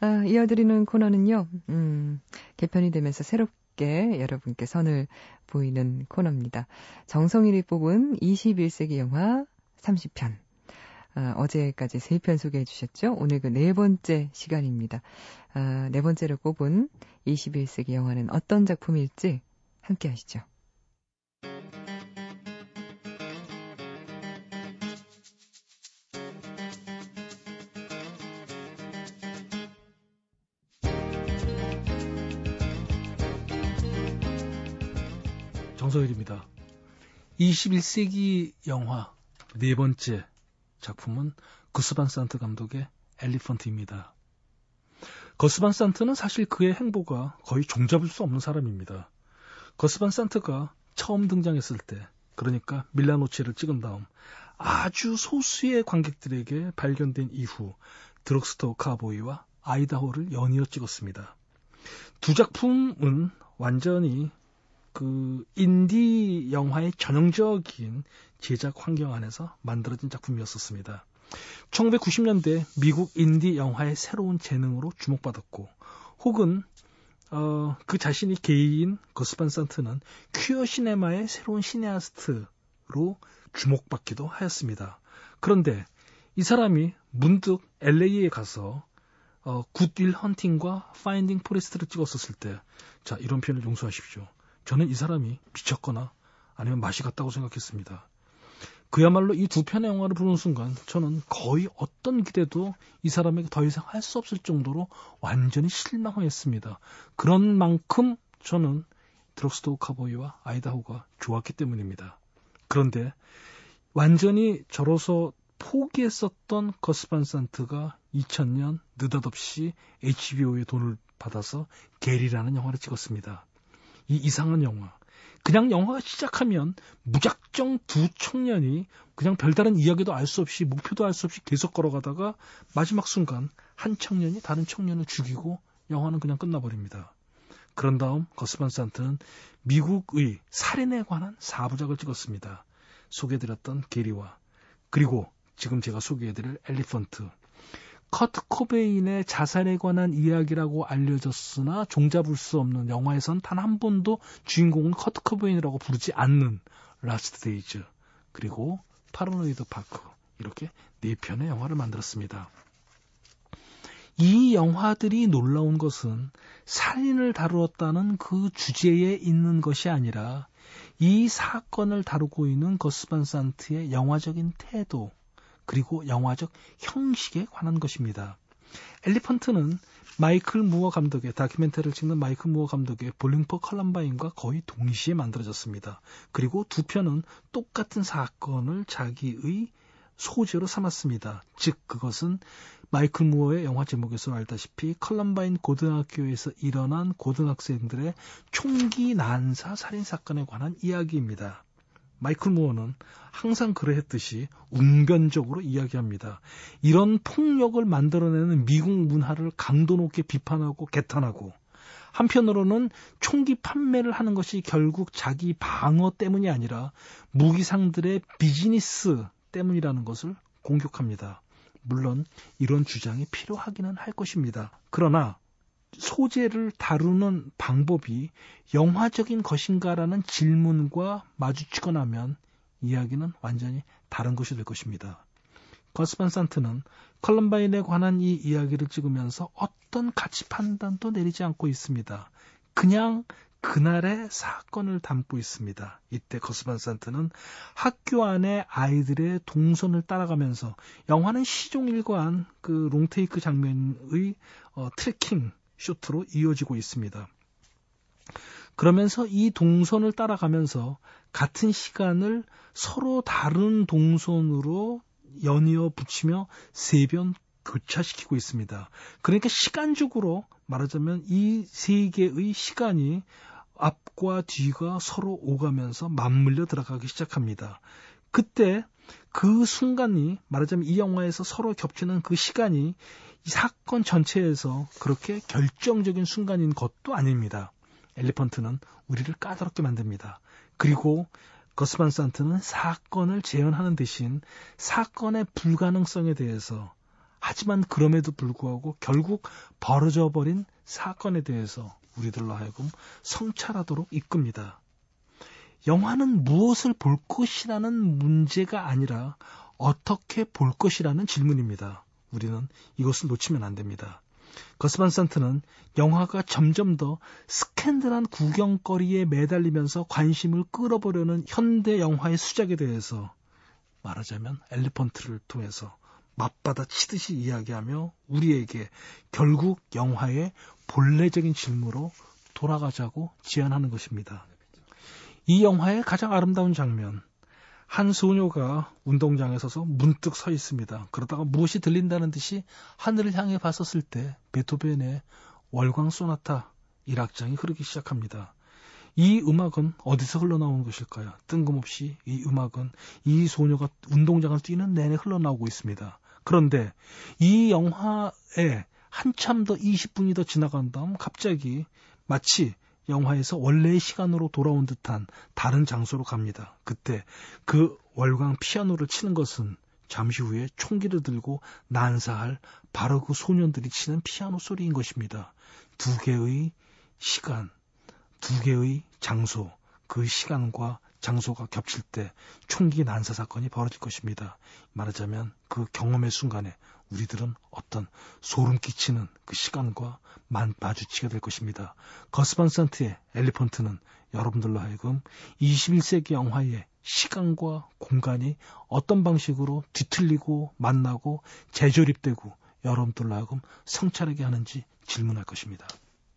이어드리는 코너는요, 개편이 되면서 새롭게 여러분께 선을 보이는 코너입니다. 정성일이 뽑은 21세기 영화 30편. 어제까지 3편 소개해 주셨죠? 오늘 그 네 번째 시간입니다. 네 번째로 꼽은 21세기 영화는 어떤 작품일지 함께 하시죠. 정서일입니다. 21세기 영화 네 번째 작품은 거스 반 산트 감독의 엘리펀트입니다. 거스 반 산트는 사실 그의 행보가 거의 종잡을 수 없는 사람입니다. 거스 반 산트가 처음 등장했을 때, 그러니까 밀라노체를 찍은 다음 아주 소수의 관객들에게 발견된 이후 드럭스토어 카우보이와 아이다호를 연이어 찍었습니다. 두 작품은 완전히 그 인디 영화의 전형적인 제작 환경 안에서 만들어진 작품이었었습니다. 1990년대 미국 인디 영화의 새로운 재능으로 주목받았고, 혹은 그 자신이 개인 거스 반 산트는 퀴어 시네마의 새로운 시네아스트로 주목받기도 하였습니다. 그런데 이 사람이 문득 LA에 가서 굿 윌 헌팅과 파인딩 포레스트를 찍었었을 때, 자, 이런 표현을 용서하십시오. 저는 이 사람이 미쳤거나 아니면 맛이 갔다고 생각했습니다. 그야말로 이 두 편의 영화를 보는 순간 저는 거의 어떤 기대도 이 사람에게 더 이상 할 수 없을 정도로 완전히 실망했습니다. 그런 만큼 저는 드럭스토어 카우보이와 아이다호가 좋았기 때문입니다. 그런데 완전히 절어서 포기했었던 거스 반 산트가 2000년 느닷없이 HBO의 돈을 받아서 게리라는 영화를 찍었습니다. 이 이상한 영화. 그냥 영화가 시작하면 무작정 두 청년이 그냥 별다른 이야기도 알 수 없이, 목표도 알 수 없이 계속 걸어가다가 마지막 순간 한 청년이 다른 청년을 죽이고 영화는 그냥 끝나버립니다. 그런 다음 거스 반 산트는 미국의 살인에 관한 4부작을 찍었습니다. 소개해드렸던 게리와, 그리고 지금 제가 소개해드릴 엘리펀트. 커트 코베인의 자살에 관한 이야기라고 알려졌으나 종잡을 수 없는, 영화에선 단 한 번도 주인공은 커트 코베인이라고 부르지 않는 라스트 데이즈, 그리고 파라노이드 파크, 이렇게 4편의 영화를 만들었습니다. 이 영화들이 놀라운 것은 살인을 다루었다는 그 주제에 있는 것이 아니라 이 사건을 다루고 있는 거스 반 산트의 영화적인 태도, 그리고 영화적 형식에 관한 것입니다. 엘리펀트는 마이클 무어 감독의, 다큐멘터리를 찍는 마이클 무어 감독의 볼링 포 컬럼바인과 거의 동시에 만들어졌습니다. 그리고 두 편은 똑같은 사건을 자기의 소재로 삼았습니다. 즉 그것은 마이클 무어의 영화 제목에서 알다시피 컬럼바인 고등학교에서 일어난 고등학생들의 총기 난사 살인사건에 관한 이야기입니다. 마이클 무어는 항상 그러했듯이 웅변적으로 이야기합니다. 이런 폭력을 만들어내는 미국 문화를 강도 높게 비판하고 개탄하고, 한편으로는 총기 판매를 하는 것이 결국 자기 방어 때문이 아니라 무기상들의 비즈니스 때문이라는 것을 공격합니다. 물론 이런 주장이 필요하기는 할 것입니다. 그러나 소재를 다루는 방법이 영화적인 것인가라는 질문과 마주치고 나면 이야기는 완전히 다른 것이 될 것입니다. 거스 반 산트는 컬럼바인에 관한 이 이야기를 찍으면서 어떤 가치 판단도 내리지 않고 있습니다. 그냥 그날의 사건을 담고 있습니다. 이때 거스 반 산트는 학교 안에 아이들의 동선을 따라가면서, 영화는 시종일관 그 롱테이크 장면의 트래킹 쇼트로 이어지고 있습니다. 그러면서 이 동선을 따라가면서 같은 시간을 서로 다른 동선으로 연이어 붙이며 3번 교차시키고 있습니다. 그러니까 시간적으로 말하자면 이 세 개의 시간이 앞과 뒤가 서로 오가면서 맞물려 들어가기 시작합니다. 그때 그 순간이, 말하자면 이 영화에서 서로 겹치는 그 시간이 이 사건 전체에서 그렇게 결정적인 순간인 것도 아닙니다. 엘리펀트는 우리를 까다롭게 만듭니다. 그리고 거스 반 산트는 사건을 재현하는 대신 사건의 불가능성에 대해서 하지만 그럼에도 불구하고 결국 벌어져 버린 사건에 대해서 우리들로 하여금 성찰하도록 이끕니다. 영화는 무엇을 볼 것이라는 문제가 아니라 어떻게 볼 것이라는 질문입니다. 우리는 이것을 놓치면 안 됩니다. 거스 반 산트는 영화가 점점 더 스캔들한 구경거리에 매달리면서 관심을 끌어보려는 현대 영화의 수작에 대해서 말하자면 엘리펀트를 통해서 맞받아 치듯이 이야기하며 우리에게 결국 영화의 본래적인 질문으로 돌아가자고 제안하는 것입니다. 이 영화의 가장 아름다운 장면, 한 소녀가 운동장에 서서 문득 서 있습니다. 그러다가 무엇이 들린다는 듯이 하늘을 향해 봤었을 때 베토벤의 월광 소나타 1악장이 흐르기 시작합니다. 이 음악은 어디서 흘러나오는 것일까요? 뜬금없이 이 음악은 이 소녀가 운동장을 뛰는 내내 흘러나오고 있습니다. 그런데 이 영화에 한참 더 20분이 더 지나간 다음 갑자기 마치 영화에서 원래의 시간으로 돌아온 듯한 다른 장소로 갑니다. 그때 그 월광 피아노를 치는 것은 잠시 후에 총기를 들고 난사할 바로 그 소년들이 치는 피아노 소리인 것입니다. 두 개의 시간, 두 개의 장소, 그 시간과 장소가 겹칠 때 총기 난사 사건이 벌어질 것입니다. 말하자면 그 경험의 순간에 우리들은 어떤 소름 끼치는 그 시간과 마주치게 될 것입니다. 거스 반 산트의 엘리펀트는 여러분들로 하여금 21세기 영화의 시간과 공간이 어떤 방식으로 뒤틀리고 만나고 재조립되고 여러분들로 하여금 성찰하게 하는지 질문할 것입니다.